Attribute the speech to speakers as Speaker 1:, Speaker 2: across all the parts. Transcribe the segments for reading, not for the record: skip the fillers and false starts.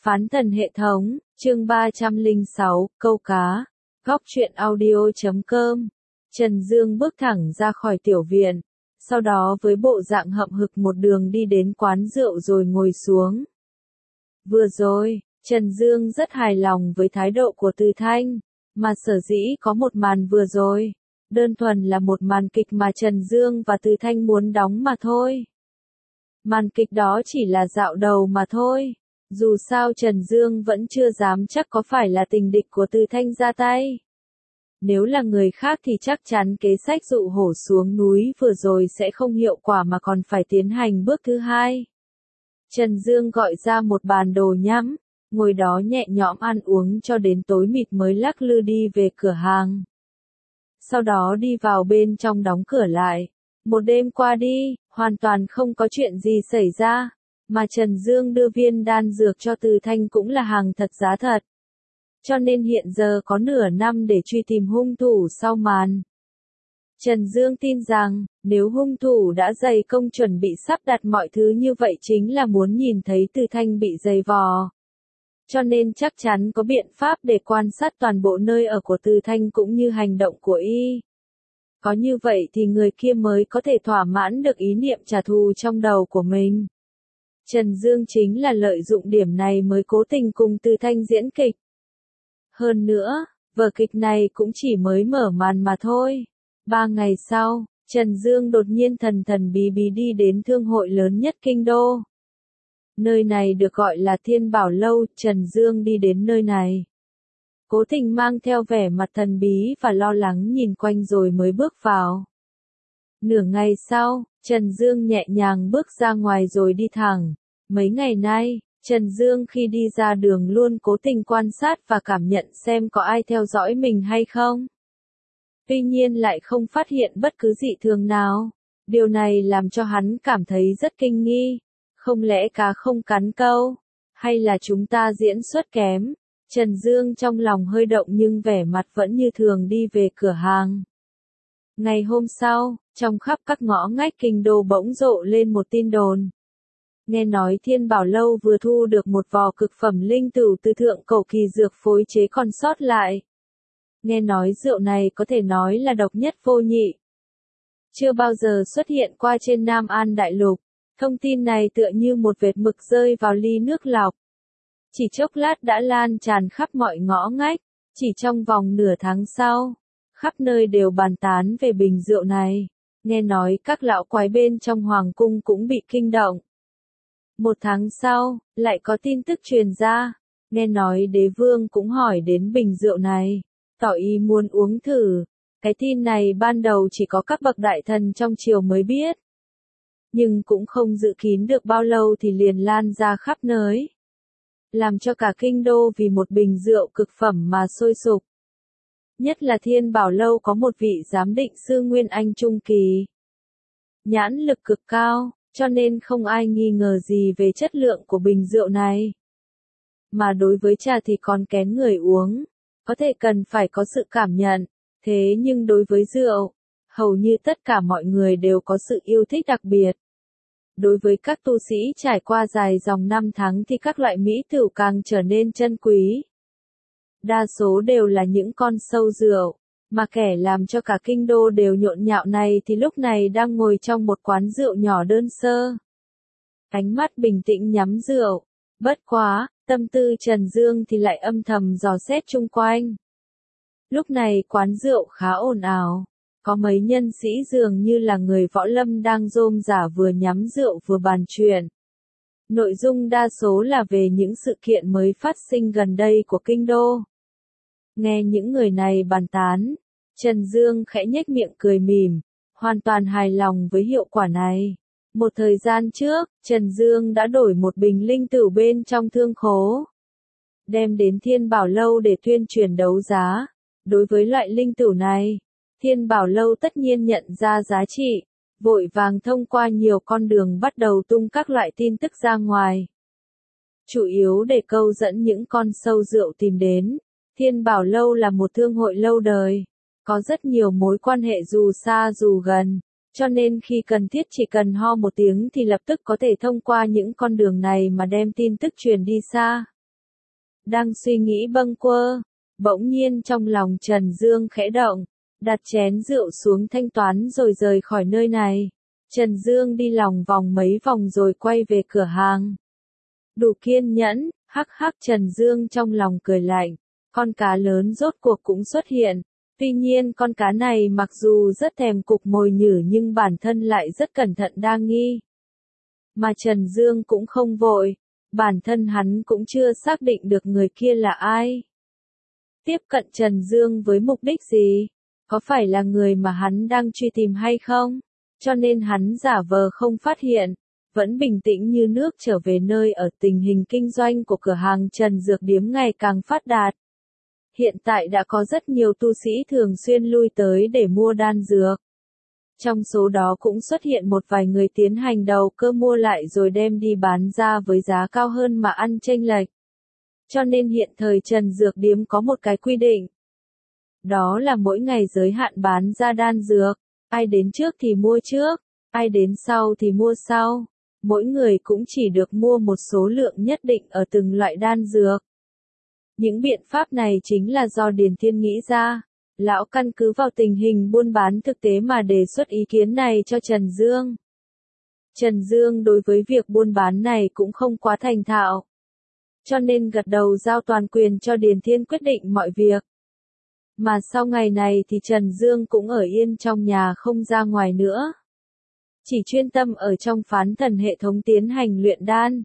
Speaker 1: Phán thần hệ thống, chương 306, câu cá, góc truyện audio.com. Trần Dương bước thẳng ra khỏi tiểu viện, sau đó với bộ dạng hậm hực một đường đi đến quán rượu rồi ngồi xuống. Vừa rồi, Trần Dương rất hài lòng với thái độ của Từ Thanh, mà sở dĩ có một màn vừa rồi, đơn thuần là một màn kịch mà Trần Dương và Từ Thanh muốn đóng mà thôi. Màn kịch đó chỉ là dạo đầu mà thôi. Dù sao Trần Dương vẫn chưa dám chắc có phải là tình địch của Từ Thanh ra tay. Nếu là người khác thì chắc chắn kế sách dụ hổ xuống núi vừa rồi sẽ không hiệu quả mà còn phải tiến hành bước thứ hai. Trần Dương gọi ra một bàn đồ nhắm, ngồi đó nhẹ nhõm ăn uống cho đến tối mịt mới lắc lư đi về cửa hàng. Sau đó đi vào bên trong đóng cửa lại. Một đêm qua đi, hoàn toàn không có chuyện gì xảy ra. Mà Trần Dương đưa viên đan dược cho Từ Thanh cũng là hàng thật giá thật. Cho nên hiện giờ có nửa năm để truy tìm hung thủ sau màn. Trần Dương tin rằng, nếu hung thủ đã dày công chuẩn bị sắp đặt mọi thứ như vậy chính là muốn nhìn thấy Từ Thanh bị dày vò. Cho nên chắc chắn có biện pháp để quan sát toàn bộ nơi ở của Từ Thanh cũng như hành động của y. Có như vậy thì người kia mới có thể thỏa mãn được ý niệm trả thù trong đầu của mình. Trần Dương chính là lợi dụng điểm này mới cố tình cùng Từ Thanh diễn kịch. Hơn nữa, vở kịch này cũng chỉ mới mở màn mà thôi. 3 ngày sau, Trần Dương đột nhiên thần thần bí bí đi đến thương hội lớn nhất kinh đô. Nơi này được gọi là Thiên Bảo Lâu. Trần Dương đi đến nơi này, cố tình mang theo vẻ mặt thần bí và lo lắng nhìn quanh rồi mới bước vào. Nửa ngày sau, Trần Dương nhẹ nhàng bước ra ngoài rồi đi thẳng. Mấy ngày nay, Trần Dương khi đi ra đường luôn cố tình quan sát và cảm nhận xem có ai theo dõi mình hay không. Tuy nhiên lại không phát hiện bất cứ dị thường nào. Điều này làm cho hắn cảm thấy rất kinh nghi. Không lẽ cá không cắn câu? Hay là chúng ta diễn xuất kém? Trần Dương trong lòng hơi động nhưng vẻ mặt vẫn như thường đi về cửa hàng. Ngày hôm sau, trong khắp các ngõ ngách kinh đô bỗng rộ lên một tin đồn. Nghe nói Thiên Bảo Lâu vừa thu được một vò cực phẩm linh tửu từ thượng cổ kỳ dược phối chế còn sót lại. Nghe nói rượu này có thể nói là độc nhất vô nhị. Chưa bao giờ xuất hiện qua trên Nam An Đại Lục. Thông tin này tựa như một vệt mực rơi vào ly nước lọc. Chỉ chốc lát đã lan tràn khắp mọi ngõ ngách. Chỉ trong vòng nửa tháng sau, khắp nơi đều bàn tán về bình rượu này. Nghe nói các lão quái bên trong hoàng cung cũng bị kinh động. 1 tháng sau, lại có tin tức truyền ra. Nghe nói đế vương cũng hỏi đến bình rượu này, tỏ ý muốn uống thử. Cái tin này ban đầu chỉ có các bậc đại thần trong triều mới biết. Nhưng cũng không dự kín được bao lâu thì liền lan ra khắp nơi. Làm cho cả kinh đô vì một bình rượu cực phẩm mà sôi sục. Nhất là Thiên Bảo Lâu có một vị giám định sư Nguyên Anh trung kỳ. Nhãn lực cực cao, cho nên không ai nghi ngờ gì về chất lượng của bình rượu này. Mà đối với trà thì còn kén người uống, có thể cần phải có sự cảm nhận. Thế nhưng đối với rượu, hầu như tất cả mọi người đều có sự yêu thích đặc biệt. Đối với các tu sĩ trải qua dài dòng năm tháng thì các loại mỹ tửu càng trở nên chân quý. Đa số đều là những con sâu rượu, mà kẻ làm cho cả kinh đô đều nhộn nhạo này thì lúc này đang ngồi trong một quán rượu nhỏ đơn sơ. Ánh mắt bình tĩnh nhắm rượu, bất quá, tâm tư Trần Dương thì lại âm thầm dò xét chung quanh. Lúc này quán rượu khá ồn ào, có mấy nhân sĩ dường như là người võ lâm đang rôm rả vừa nhắm rượu vừa bàn chuyện. Nội dung đa số là về những sự kiện mới phát sinh gần đây của kinh đô. Nghe những người này bàn tán, Trần Dương khẽ nhếch miệng cười mỉm, hoàn toàn hài lòng với hiệu quả này. Một thời gian trước, Trần Dương đã đổi một bình linh tửu bên trong thương khố, đem đến Thiên Bảo Lâu để tuyên truyền đấu giá. Đối với loại linh tửu này, Thiên Bảo Lâu tất nhiên nhận ra giá trị, vội vàng thông qua nhiều con đường bắt đầu tung các loại tin tức ra ngoài. Chủ yếu để câu dẫn những con sâu rượu tìm đến. Thiên Bảo Lâu là một thương hội lâu đời, có rất nhiều mối quan hệ dù xa dù gần, cho nên khi cần thiết chỉ cần ho một tiếng thì lập tức có thể thông qua những con đường này mà đem tin tức truyền đi xa. Đang suy nghĩ bâng quơ, bỗng nhiên trong lòng Trần Dương khẽ động, đặt chén rượu xuống thanh toán rồi rời khỏi nơi này. Trần Dương đi lòng vòng mấy vòng rồi quay về cửa hàng. Đủ kiên nhẫn, hắc hắc Trần Dương trong lòng cười lạnh, con cá lớn rốt cuộc cũng xuất hiện. Tuy nhiên con cá này mặc dù rất thèm cục mồi nhử nhưng bản thân lại rất cẩn thận đa nghi. Mà Trần Dương cũng không vội, bản thân hắn cũng chưa xác định được người kia là ai. Tiếp cận Trần Dương với mục đích gì? Có phải là người mà hắn đang truy tìm hay không? Cho nên hắn giả vờ không phát hiện, vẫn bình tĩnh như nước trở về nơi ở. Tình hình kinh doanh của cửa hàng Trần Dược Điếm ngày càng phát đạt. Hiện tại đã có rất nhiều tu sĩ thường xuyên lui tới để mua đan dược. Trong số đó cũng xuất hiện một vài người tiến hành đầu cơ mua lại rồi đem đi bán ra với giá cao hơn mà ăn chênh lệch. Cho nên hiện thời Trần Dược Điếm có một cái quy định. Đó là mỗi ngày giới hạn bán ra đan dược. Ai đến trước thì mua trước, ai đến sau thì mua sau. Mỗi người cũng chỉ được mua một số lượng nhất định ở từng loại đan dược. Những biện pháp này chính là do Điền Thiên nghĩ ra. Lão căn cứ vào tình hình buôn bán thực tế mà đề xuất ý kiến này cho Trần Dương. Trần Dương đối với việc buôn bán này cũng không quá thành thạo. Cho nên gật đầu giao toàn quyền cho Điền Thiên quyết định mọi việc. Mà sau ngày này thì Trần Dương cũng ở yên trong nhà không ra ngoài nữa. Chỉ chuyên tâm ở trong phán thần hệ thống tiến hành luyện đan.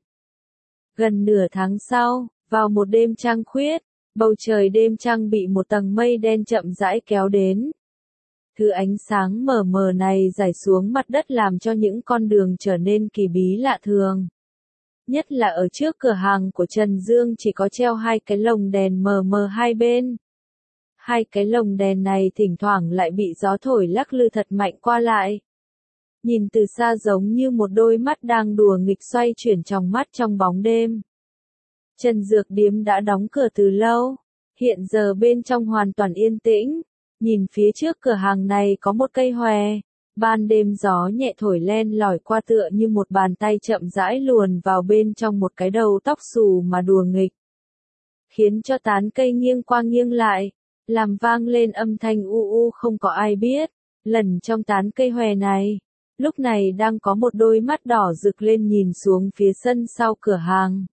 Speaker 1: Gần nửa tháng sau, vào một đêm trăng khuyết, bầu trời đêm trăng bị một tầng mây đen chậm rãi kéo đến. Thứ ánh sáng mờ mờ này rải xuống mặt đất làm cho những con đường trở nên kỳ bí lạ thường. Nhất là ở trước cửa hàng của Trần Dương chỉ có treo hai cái lồng đèn mờ mờ hai bên. Hai cái lồng đèn này thỉnh thoảng lại bị gió thổi lắc lư thật mạnh qua lại. Nhìn từ xa giống như một đôi mắt đang đùa nghịch xoay chuyển tròng mắt trong bóng đêm. Trần Dược Điếm đã đóng cửa từ lâu, hiện giờ bên trong hoàn toàn yên tĩnh. Nhìn phía trước cửa hàng này có một cây hòe, ban đêm gió nhẹ thổi len lỏi qua tựa như một bàn tay chậm rãi luồn vào bên trong một cái đầu tóc xù mà đùa nghịch. Khiến cho tán cây nghiêng qua nghiêng lại, làm vang lên âm thanh u u không có ai biết. Lần trong tán cây hòe này, lúc này đang có một đôi mắt đỏ rực lên nhìn xuống phía sân sau cửa hàng.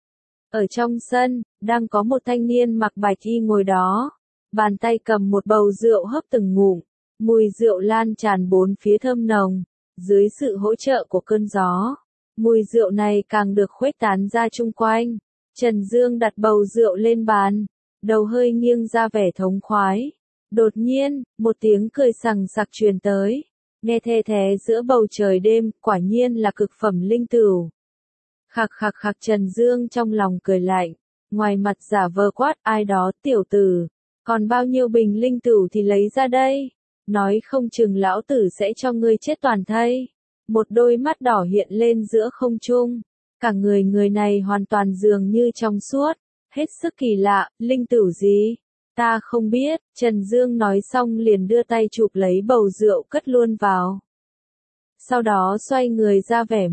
Speaker 1: Ở trong sân, đang có một thanh niên mặc bạch y ngồi đó, bàn tay cầm một bầu rượu hấp từng ngụm, mùi rượu lan tràn bốn phía thơm nồng, dưới sự hỗ trợ của cơn gió. Mùi rượu này càng được khuếch tán ra chung quanh. Trần Dương đặt bầu rượu lên bàn, đầu hơi nghiêng ra vẻ thống khoái. Đột nhiên, một tiếng cười sằng sặc truyền tới, nghe the thé giữa bầu trời đêm, quả nhiên là cực phẩm linh tửu. Khạc khạc khạc Trần Dương trong lòng cười lạnh, ngoài mặt giả vờ quát ai đó tiểu tử, còn bao nhiêu bình linh tửu thì lấy ra đây, nói không chừng lão tử sẽ cho ngươi chết toàn thây. Một đôi mắt đỏ hiện lên giữa không trung, cả người này hoàn toàn dường như trong suốt, hết sức kỳ lạ. Linh tửu gì? Ta không biết. Trần Dương nói xong liền đưa tay chụp lấy bầu rượu cất luôn vào. Sau đó xoay người ra vẻ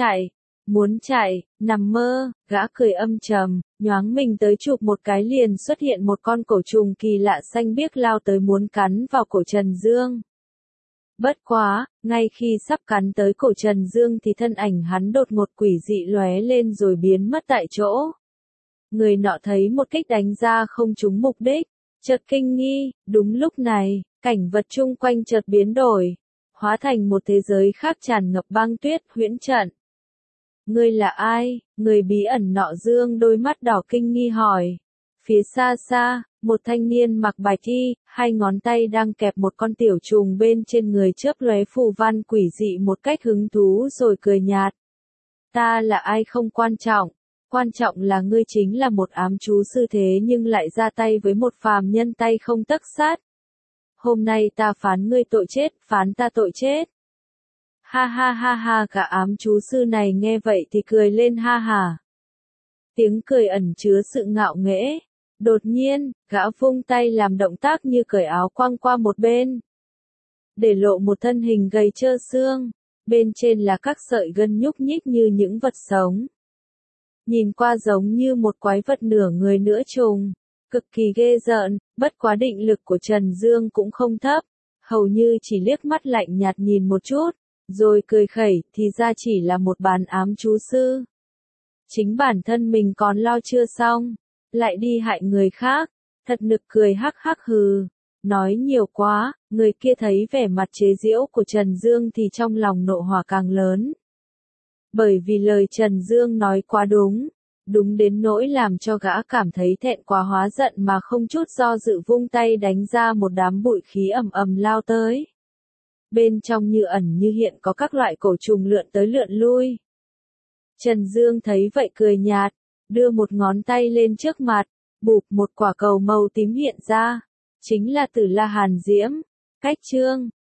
Speaker 1: muốn chạy, nằm mơ. Gã cười âm trầm, nhoáng mình tới chụp một cái liền xuất hiện một con cổ trùng kỳ lạ xanh biếc lao tới muốn cắn vào cổ Trần Dương. Bất quá, ngay khi sắp cắn tới cổ Trần Dương thì thân ảnh hắn đột ngột quỷ dị lóe lên rồi biến mất tại chỗ. Người nọ thấy một kích đánh ra không trúng mục đích, chợt kinh nghi. Đúng lúc này, cảnh vật chung quanh chợt biến đổi, hóa thành một thế giới khác tràn ngập băng tuyết huyễn trận. Ngươi là ai? Người bí ẩn nọ dương đôi mắt đỏ kinh nghi hỏi. Phía xa xa, một thanh niên mặc bạch y, hai ngón tay đang kẹp một con tiểu trùng bên trên người chớp lóe phù văn quỷ dị một cách hứng thú rồi cười nhạt. Ta là ai không quan trọng, quan trọng là ngươi chính là một ám chú sư thế nhưng lại ra tay với một phàm nhân tay không tấc sắt. Hôm nay ta phán ngươi tội chết, phán ta tội chết. Ha ha ha ha, cả ám chú sư này nghe vậy thì cười lên ha ha. Tiếng cười ẩn chứa sự ngạo nghễ. Đột nhiên, gã vung tay làm động tác như cởi áo quăng qua một bên, để lộ một thân hình gầy trơ xương, bên trên là các sợi gân nhúc nhích như những vật sống. nhìn qua giống như một quái vật nửa người nửa trùng, cực kỳ ghê rợn, bất quá định lực của Trần Dương cũng không thấp, hầu như chỉ liếc mắt lạnh nhạt nhìn một chút, rồi cười khẩy, thì ra chỉ là một bàn ám chú sư. Chính bản thân mình còn lo chưa xong, lại đi hại người khác, thật nực cười hắc hắc hừ. Nói nhiều quá, người kia thấy vẻ mặt chế giễu của Trần Dương thì trong lòng nộ hỏa càng lớn. Bởi vì lời Trần Dương nói quá đúng, đúng đến nỗi làm cho gã cảm thấy thẹn quá hóa giận mà không chút do dự vung tay đánh ra một đám bụi khí ầm ầm lao tới. Bên trong như ẩn như hiện có các loại cổ trùng lượn tới lượn lui. Trần Dương thấy vậy cười nhạt, đưa một ngón tay lên trước mặt, bụp một quả cầu màu tím hiện ra. Chính là Tử La Hàn Diễm. Cách chương